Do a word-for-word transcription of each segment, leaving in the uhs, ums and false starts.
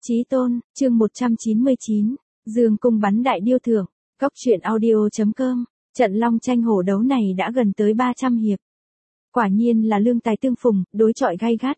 Chí tôn, chương một trăm chín mươi chín, Dương cung bắn đại điêu thưởng, Cóc truyện audio.com, trận long tranh hổ đấu này đã gần tới ba trăm hiệp. Quả nhiên là lương tài tương phùng, đối chọi gay gắt.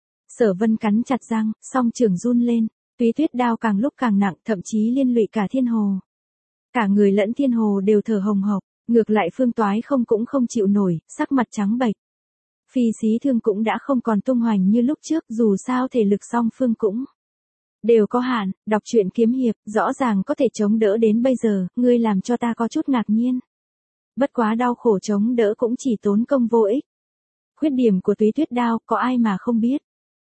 Sở Vân cắn chặt răng, song trường run lên, Túy Tuyết đao càng lúc càng nặng, thậm chí liên lụy cả Thiên Hồ. Cả người lẫn Thiên Hồ đều thở hồng hộc, ngược lại Phương Toái không cũng không chịu nổi, sắc mặt trắng bệch. Phi Xí Thương cũng đã không còn tung hoành như lúc trước, dù sao thể lực song phương cũng đều có hạn. Đọc truyện kiếm hiệp, rõ ràng có thể chống đỡ đến bây giờ, ngươi làm cho ta có chút ngạc nhiên. Bất quá đau khổ chống đỡ cũng chỉ tốn công vô ích. Khuyết điểm của Túy Tuyết đao, có ai mà không biết.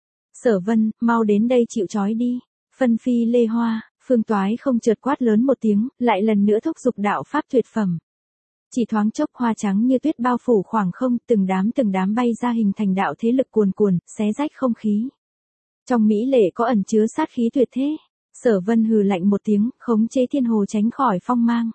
Sở Vân, mau đến đây chịu trói đi. Phân phi lê hoa, Phương Toái không chợt quát lớn một tiếng, lại lần nữa thúc giục đạo pháp tuyệt phẩm. Chỉ thoáng chốc hoa trắng như tuyết bao phủ khoảng không, từng đám từng đám bay ra hình thành đạo thế lực cuồn cuồn, xé rách không khí. Trong mỹ lệ có ẩn chứa sát khí tuyệt thế. Sở Vân hừ lạnh một tiếng, khống chế Thiên Hồ tránh khỏi phong mang.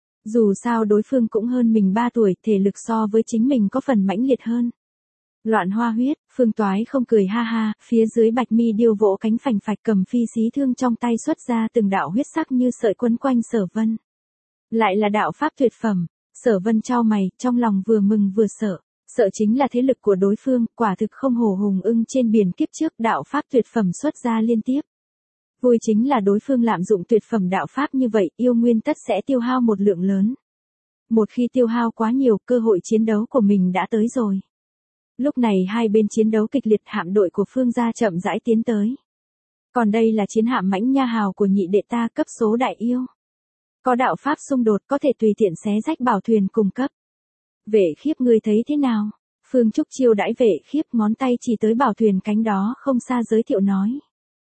Dù sao đối phương cũng hơn mình ba tuổi, thể lực so với chính mình có phần mãnh liệt hơn. Loạn hoa huyết, Phương Toái không cười ha ha, phía dưới bạch mi điêu vỗ cánh phành phạch, cầm phi xí thương trong tay xuất ra từng đạo huyết sắc như sợi quấn quanh Sở Vân. Lại là đạo pháp tuyệt phẩm. Sở Vân chau mày, trong lòng vừa mừng vừa sợ. Sợ chính là thế lực của đối phương, quả thực không hổ hùng ưng trên biển kiếp trước, đạo pháp tuyệt phẩm xuất ra liên tiếp. Vui chính là đối phương lạm dụng tuyệt phẩm đạo pháp như vậy, yêu nguyên tất sẽ tiêu hao một lượng lớn. Một khi tiêu hao quá nhiều, cơ hội chiến đấu của mình đã tới rồi. Lúc này hai bên chiến đấu kịch liệt, hạm đội của Phương gia chậm rãi tiến tới. Còn đây là chiến hạm Mãnh Nha Hào của nhị đệ ta, cấp số đại yêu. Có đạo pháp xung đột, có thể tùy tiện xé rách bảo thuyền cùng cấp. Vệ Khiếp, ngươi thấy thế nào? Phương Trúc chiêu đãi Vệ Khiếp, ngón tay chỉ tới bảo thuyền cánh đó không xa giới thiệu nói.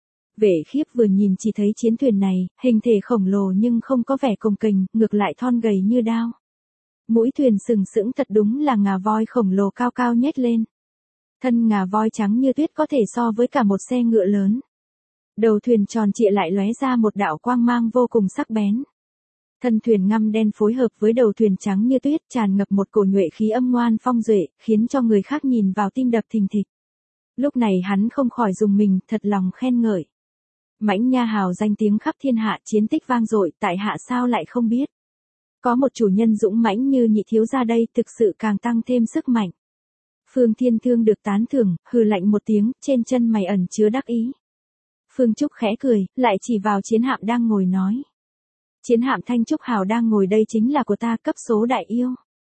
Vệ Khiếp vừa nhìn chỉ thấy chiến thuyền này, hình thể khổng lồ nhưng không có vẻ cồng kềnh, ngược lại thon gầy như đao. Mũi thuyền sừng sững, thật đúng là ngà voi khổng lồ cao cao nhếch lên. Thân ngà voi trắng như tuyết, có thể so với cả một xe ngựa lớn. Đầu thuyền tròn trịa lại lóe ra một đạo quang mang vô cùng sắc bén. Thân thuyền ngăm đen phối hợp với đầu thuyền trắng như tuyết, tràn ngập một cổ nhuệ khí âm ngoan phong duệ, khiến cho người khác nhìn vào tim đập thình thịch. Lúc này hắn không khỏi dùng mình, thật lòng khen ngợi. Mãnh Nha Hào danh tiếng khắp thiên hạ, chiến tích vang dội, tại hạ sao lại không biết. Có một chủ nhân dũng mãnh như nhị thiếu gia đây, thực sự càng tăng thêm sức mạnh. Phương Thiên Thương được tán thưởng, hừ lạnh một tiếng, trên chân mày ẩn chứa đắc ý. Phương Trúc khẽ cười, lại chỉ vào chiến hạm đang ngồi nói. Chiến hạm Thanh Trúc Hào đang ngồi đây chính là của ta, cấp số đại yêu.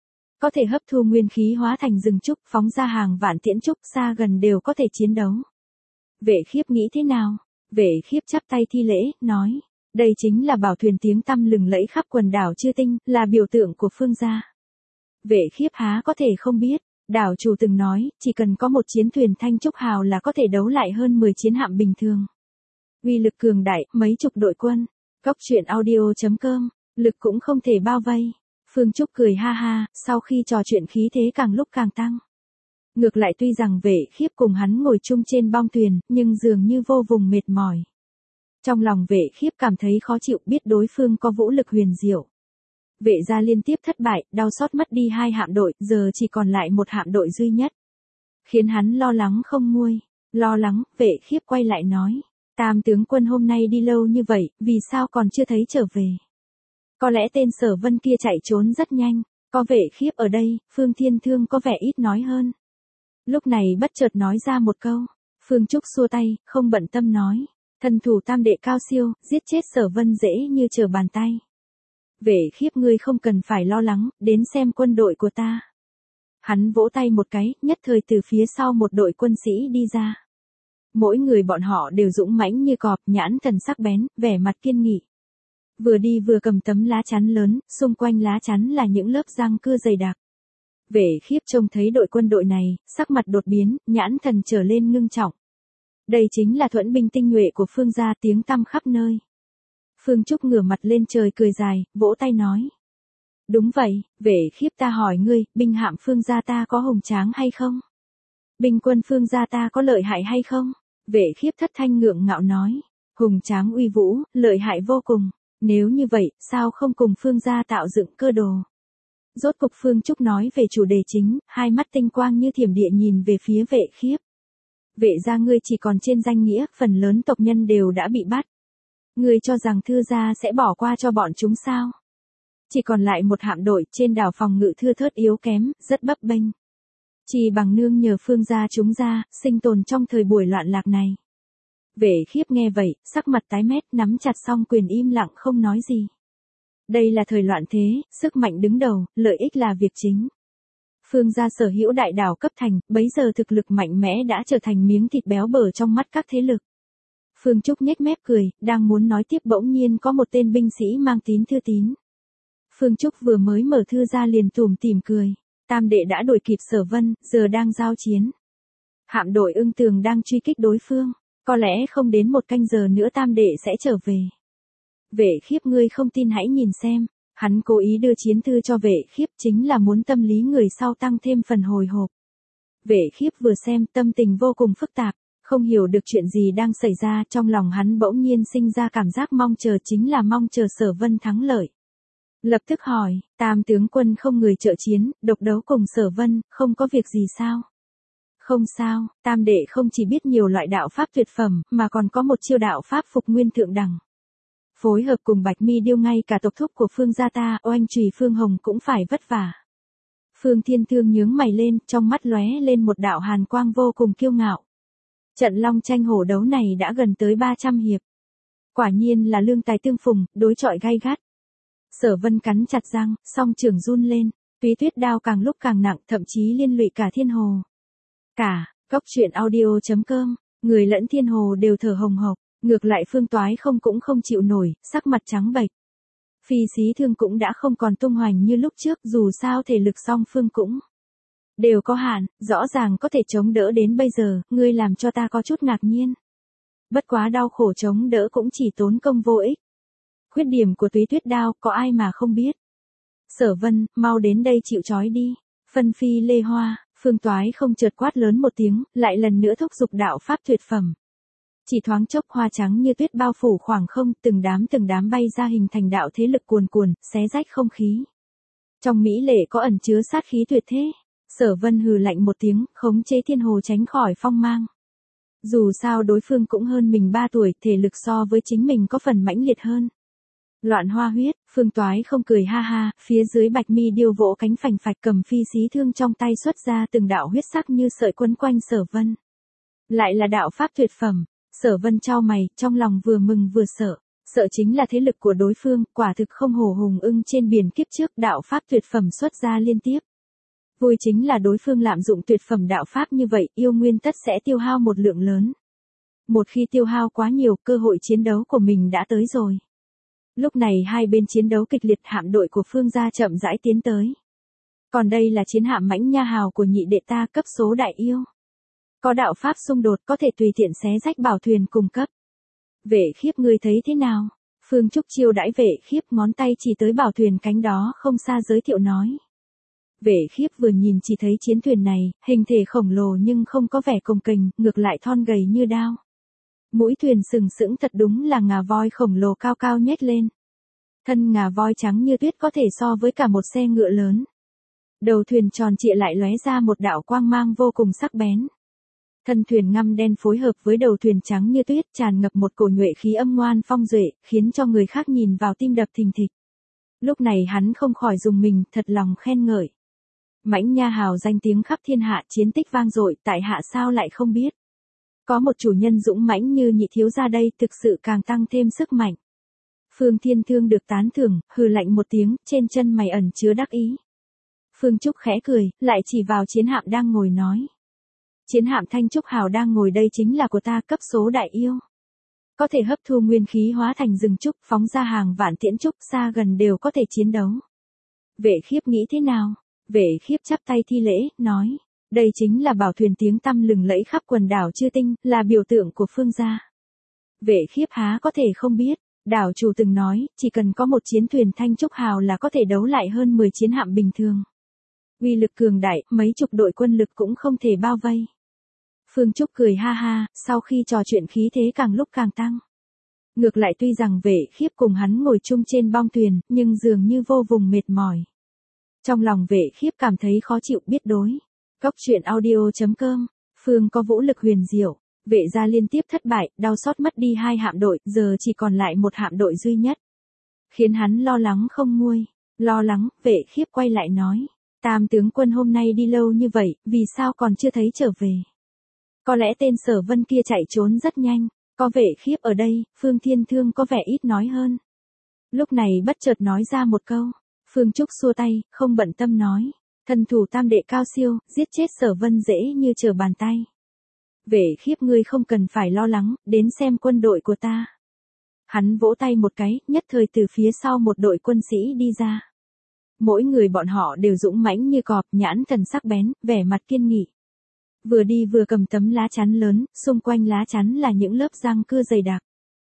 Có thể hấp thu nguyên khí hóa thành rừng trúc, phóng ra hàng vạn tiễn trúc, xa gần đều có thể chiến đấu. Vệ Khiếp nghĩ thế nào? Vệ Khiếp chắp tay thi lễ, nói. Đây chính là bảo thuyền tiếng tăm lừng lẫy khắp quần đảo Chư Tinh, là biểu tượng của Phương gia. Vệ Khiếp há có thể không biết, đảo chủ từng nói, chỉ cần có một chiến thuyền Thanh Trúc Hào là có thể đấu lại hơn mười chiến hạm bình thường. Uy lực cường đại, mấy chục đội quân. Cóc truyện audio.com, lực cũng không thể bao vây. Phương Trúc cười ha ha, sau khi trò chuyện khí thế càng lúc càng tăng. Ngược lại tuy rằng Vệ Khiếp cùng hắn ngồi chung trên bong thuyền, nhưng dường như vô vùng mệt mỏi. Trong lòng Vệ Khiếp cảm thấy khó chịu, biết đối phương có vũ lực huyền diệu. Vệ gia liên tiếp thất bại, đau xót mất đi hai hạm đội, giờ chỉ còn lại một hạm đội duy nhất. Khiến hắn lo lắng không nguôi. Lo lắng, Vệ Khiếp quay lại nói. Tam tướng quân hôm nay đi lâu như vậy, vì sao còn chưa thấy trở về? Có lẽ tên Sở Vân kia chạy trốn rất nhanh, có Vệ Khiếp ở đây, Phương Thiên Thương có vẻ ít nói hơn. Lúc này bất chợt nói ra một câu, Phương Trúc xua tay, không bận tâm nói, thần thủ tam đệ cao siêu, giết chết Sở Vân dễ như trở bàn tay. Vệ Khiếp, ngươi không cần phải lo lắng, đến xem quân đội của ta. Hắn vỗ tay một cái, nhất thời từ phía sau một đội quân sĩ đi ra. Mỗi người bọn họ đều dũng mãnh như cọp, nhãn thần sắc bén, vẻ mặt kiên nghị. Vừa đi vừa cầm tấm lá chắn lớn, xung quanh lá chắn là những lớp răng cưa dày đặc. Vệ Khiếp trông thấy đội quân đội này, sắc mặt đột biến, nhãn thần trở lên ngưng trọng. Đây chính là thuẫn binh tinh nhuệ của Phương gia, tiếng tăm khắp nơi. Phương Trúc ngửa mặt lên trời cười dài, vỗ tay nói. Đúng vậy, Vệ Khiếp, ta hỏi ngươi, binh hạm Phương gia ta có hùng tráng hay không? Binh quân Phương gia ta có lợi hại hay không? Vệ Khiếp thất thanh ngượng ngạo nói. Hùng tráng uy vũ, lợi hại vô cùng. Nếu như vậy, sao không cùng Phương gia tạo dựng cơ đồ? Rốt cục Phương Trúc nói về chủ đề chính, hai mắt tinh quang như thiểm điện nhìn về phía Vệ Khiếp. Vệ gia ngươi chỉ còn trên danh nghĩa, phần lớn tộc nhân đều đã bị bắt. Ngươi cho rằng Thư gia sẽ bỏ qua cho bọn chúng sao? Chỉ còn lại một hạm đội trên đảo phòng ngự thưa thớt yếu kém, rất bấp bênh. Chỉ bằng nương nhờ Phương gia chúng ra, sinh tồn trong thời buổi loạn lạc này. Vệ khiếp nghe vậy, sắc mặt tái mét, nắm chặt song quyền im lặng không nói gì. Đây là thời loạn thế, sức mạnh đứng đầu, lợi ích là việc chính. Phương gia sở hữu đại đảo cấp thành, bấy giờ thực lực mạnh mẽ đã trở thành miếng thịt béo bở trong mắt các thế lực. Phương Trúc nhếch mép cười, đang muốn nói tiếp bỗng nhiên có một tên binh sĩ mang tín thư tín. Phương Trúc vừa mới mở thư ra liền tủm tỉm cười. Tam đệ đã đuổi kịp Sở Vân, giờ đang giao chiến. Hạm đội Ưng Tường đang truy kích đối phương, có lẽ không đến một canh giờ nữa tam đệ sẽ trở về. Vệ khiếp ngươi không tin hãy nhìn xem, hắn cố ý đưa chiến thư cho vệ khiếp chính là muốn tâm lý người sau tăng thêm phần hồi hộp. Vệ khiếp vừa xem tâm tình vô cùng phức tạp, không hiểu được chuyện gì đang xảy ra, trong lòng hắn bỗng nhiên sinh ra cảm giác mong chờ, chính là mong chờ Sở Vân thắng lợi. Lập tức hỏi, Tam tướng quân không người trợ chiến, độc đấu cùng Sở Vân, không có việc gì sao? Không sao, Tam đệ không chỉ biết nhiều loại đạo pháp tuyệt phẩm, mà còn có một chiêu đạo pháp phục nguyên thượng đẳng. Phối hợp cùng Bạch Mi Điêu ngay cả tộc thúc của Phương gia ta, oanh trùy Phương Hồng cũng phải vất vả. Phương Thiên Thương nhướng mày lên, trong mắt lóe lên một đạo hàn quang vô cùng kiêu ngạo. Trận long tranh hổ đấu này đã gần tới ba trăm hiệp. Quả nhiên là lương tài tương phùng, đối chọi gay gắt. Sở Vân cắn chặt răng, song trưởng run lên, Túy Tuyết đao càng lúc càng nặng, thậm chí liên lụy cả Thiên Hồ. Cả, Cốc Truyện Audio chấm com, người lẫn Thiên Hồ đều thở hồng hộc, ngược lại Phương Toái không cũng không chịu nổi, sắc mặt trắng bệch. Phi Xí Thương cũng đã không còn tung hoành như lúc trước, dù sao thể lực song phương cũng đều có hạn, rõ ràng có thể chống đỡ đến bây giờ, ngươi làm cho ta có chút ngạc nhiên. Bất quá đau khổ chống đỡ cũng chỉ tốn công vô ích. Khuyết điểm của Túy Tuyết đao có ai mà không biết. Sở Vân, mau đến đây chịu trói đi. Phân phi lê hoa, Phương Toái không chợt quát lớn một tiếng, lại lần nữa thúc giục đạo pháp tuyệt phẩm. Chỉ thoáng chốc hoa trắng như tuyết bao phủ khoảng không, từng đám từng đám bay ra hình thành đạo thế lực cuồn cuồn, xé rách không khí. Trong mỹ lệ có ẩn chứa sát khí tuyệt thế. Sở Vân hừ lạnh một tiếng, khống chế Thiên Hồ tránh khỏi phong mang. Dù sao đối phương cũng hơn mình ba tuổi, thể lực so với chính mình có phần mãnh liệt hơn. Loạn hoa huyết, Phương Toái không cười ha ha, phía dưới Bạch Mi Điêu vỗ cánh phành phạch cầm phi xí thương trong tay xuất ra từng đạo huyết sắc như sợi quấn quanh Sở Vân. Lại là đạo pháp tuyệt phẩm, Sở Vân chau mày, trong lòng vừa mừng vừa sợ, sợ chính là thế lực của đối phương, quả thực không hổ hùng ưng trên biển kiếp trước, đạo pháp tuyệt phẩm xuất ra liên tiếp. Vui chính là đối phương lạm dụng tuyệt phẩm đạo pháp như vậy, yêu nguyên tất sẽ tiêu hao một lượng lớn. Một khi tiêu hao quá nhiều, cơ hội chiến đấu của mình đã tới rồi. Lúc này hai bên chiến đấu kịch liệt, hạm đội của Phương gia chậm rãi tiến tới. Còn đây là chiến hạm Mãnh Nha Hào của nhị đệ ta, cấp số đại yêu. Có đạo pháp xung đột, có thể tùy tiện xé rách bảo thuyền cùng cấp. Vệ khiếp ngươi thấy thế nào? Phương Trúc chiêu đãi vệ khiếp, ngón tay chỉ tới bảo thuyền cánh đó không xa giới thiệu nói. Vệ khiếp vừa nhìn chỉ thấy chiến thuyền này, hình thể khổng lồ nhưng không có vẻ cồng kềnh, ngược lại thon gầy như đao. Mũi thuyền sừng sững thật đúng là ngà voi khổng lồ cao cao nhét lên. Thân ngà voi trắng như tuyết có thể so với cả một xe ngựa lớn. Đầu thuyền tròn trịa lại lóe ra một đạo quang mang vô cùng sắc bén. Thân thuyền ngăm đen phối hợp với đầu thuyền trắng như tuyết, tràn ngập một cổ nhuệ khí âm ngoan phong duệ, khiến cho người khác nhìn vào tim đập thình thịch. Lúc này hắn không khỏi dùng mình, thật lòng khen ngợi. Mãnh Nha Hào danh tiếng khắp thiên hạ, chiến tích vang dội, tại hạ sao lại không biết. Có một chủ nhân dũng mãnh như nhị thiếu gia đây, thực sự càng tăng thêm sức mạnh. Phương Thiên Thương được tán thưởng, hừ lạnh một tiếng, trên chân mày ẩn chứa đắc ý. Phương Trúc khẽ cười, lại chỉ vào chiến hạm đang ngồi nói. Chiến hạm Thanh Trúc Hào đang ngồi đây chính là của ta, cấp số đại yêu. Có thể hấp thu nguyên khí hóa thành rừng trúc, phóng ra hàng vạn tiễn trúc, xa gần đều có thể chiến đấu. Vệ khiếp nghĩ thế nào? Vệ khiếp chắp tay thi lễ, nói. Đây chính là bảo thuyền tiếng tăm lừng lẫy khắp quần đảo Chư Tinh, là biểu tượng của Phương gia. Vệ khiếp há có thể không biết, đảo chủ từng nói, chỉ cần có một chiến thuyền Thanh Trúc Hào là có thể đấu lại hơn mười chiến hạm bình thường. Uy lực cường đại, mấy chục đội quân lực cũng không thể bao vây. Phương Trúc cười ha ha, sau khi trò chuyện khí thế càng lúc càng tăng. Ngược lại tuy rằng vệ khiếp cùng hắn ngồi chung trên bong thuyền, nhưng dường như vô vùng mệt mỏi. Trong lòng vệ khiếp cảm thấy khó chịu biết đối. Cốc Truyện Audio chấm com Phương có vũ lực huyền diệu, vệ gia liên tiếp thất bại, đau xót mất đi hai hạm đội, giờ chỉ còn lại một hạm đội duy nhất. Khiến hắn lo lắng không nguôi, lo lắng, vệ khiếp quay lại nói. Tam tướng quân hôm nay đi lâu như vậy, vì sao còn chưa thấy trở về? Có lẽ tên Sở Vân kia chạy trốn rất nhanh, có vệ khiếp ở đây, Phương Thiên Thương có vẻ ít nói hơn. Lúc này bất chợt nói ra một câu, Phương Trúc xua tay, không bận tâm nói. Thần thủ tam đệ cao siêu, giết chết Sở Vân dễ như trở bàn tay. Vệ khiếp ngươi không cần phải lo lắng, đến xem quân đội của ta. Hắn vỗ tay một cái, nhất thời từ phía sau một đội quân sĩ đi ra. Mỗi người bọn họ đều dũng mãnh như cọp, nhãn thần sắc bén, vẻ mặt kiên nghị. Vừa đi vừa cầm tấm lá chắn lớn, xung quanh lá chắn là những lớp răng cưa dày đặc.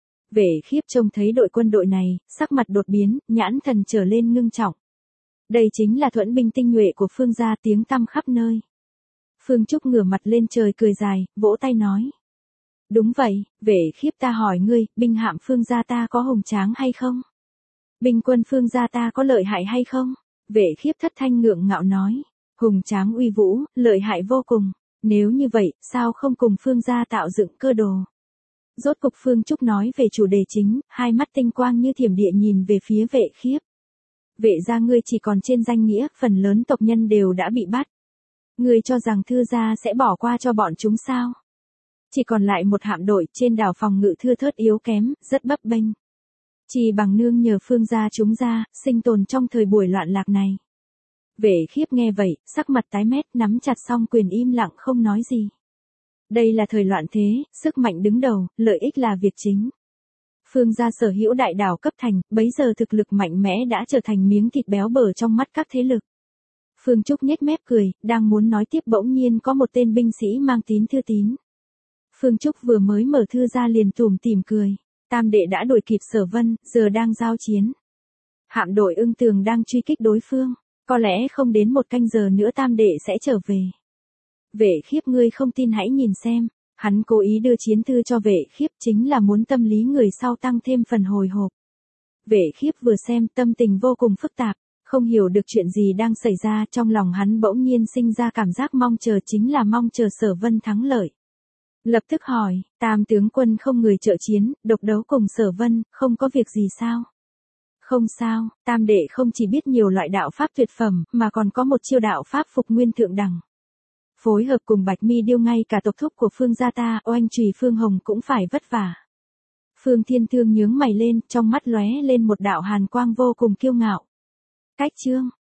Vệ khiếp trông thấy đội quân đội này, sắc mặt đột biến, nhãn thần trở lên ngưng trọng. Đây chính là thuẫn binh tinh nhuệ của Phương gia, tiếng tăm khắp nơi. Phương Trúc ngửa mặt lên trời cười dài, vỗ tay nói. Đúng vậy, vệ khiếp ta hỏi ngươi, binh hạm Phương gia ta có hùng tráng hay không? Binh quân Phương gia ta có lợi hại hay không? Vệ khiếp thất thanh ngượng ngạo nói. Hùng tráng uy vũ, lợi hại vô cùng. Nếu như vậy, sao không cùng Phương gia tạo dựng cơ đồ? Rốt cục Phương Trúc nói về chủ đề chính, hai mắt tinh quang như thiểm điện nhìn về phía vệ khiếp. Vệ gia ngươi chỉ còn trên danh nghĩa, phần lớn tộc nhân đều đã bị bắt. Ngươi cho rằng Thư gia sẽ bỏ qua cho bọn chúng sao? Chỉ còn lại một hạm đội trên đảo phòng ngự thưa thớt yếu kém, rất bấp bênh. Chỉ bằng nương nhờ Phương gia chúng ra, sinh tồn trong thời buổi loạn lạc này. Vệ khiếp nghe vậy, sắc mặt tái mét, nắm chặt song quyền im lặng không nói gì. Đây là thời loạn thế, sức mạnh đứng đầu, lợi ích là việc chính. Phương gia sở hữu đại đảo cấp thành, bấy giờ thực lực mạnh mẽ đã trở thành miếng thịt béo bở trong mắt các thế lực. Phương Trúc nhếch mép cười, đang muốn nói tiếp bỗng nhiên có một tên binh sĩ mang tín thư tín. Phương Trúc vừa mới mở thư ra liền tủm tỉm cười. Tam đệ đã đuổi kịp Sở Vân, giờ đang giao chiến. Hạm đội Ưng Tường đang truy kích đối phương. Có lẽ không đến một canh giờ nữa tam đệ sẽ trở về. Vệ khiếp ngươi không tin hãy nhìn xem. Hắn cố ý đưa chiến thư cho vệ khiếp chính là muốn tâm lý người sau tăng thêm phần hồi hộp. Vệ khiếp vừa xem tâm tình vô cùng phức tạp. Không hiểu được chuyện gì đang xảy ra, trong lòng hắn bỗng nhiên sinh ra cảm giác mong chờ, chính là mong chờ Sở Vân thắng lợi. Lập tức hỏi, Tam tướng quân không người trợ chiến, độc đấu cùng Sở Vân, không có việc gì sao? Không sao, Tam đệ không chỉ biết nhiều loại đạo pháp tuyệt phẩm, mà còn có một chiêu đạo pháp phục nguyên thượng đẳng. Phối hợp cùng Bạch Mi Điêu, ngay cả tộc thúc của Phương gia ta, oanh trùy Phương Hồng cũng phải vất vả. Phương Thiên Thương nhướng mày lên, trong mắt lóe lên một đạo hàn quang vô cùng kiêu ngạo. Cách chương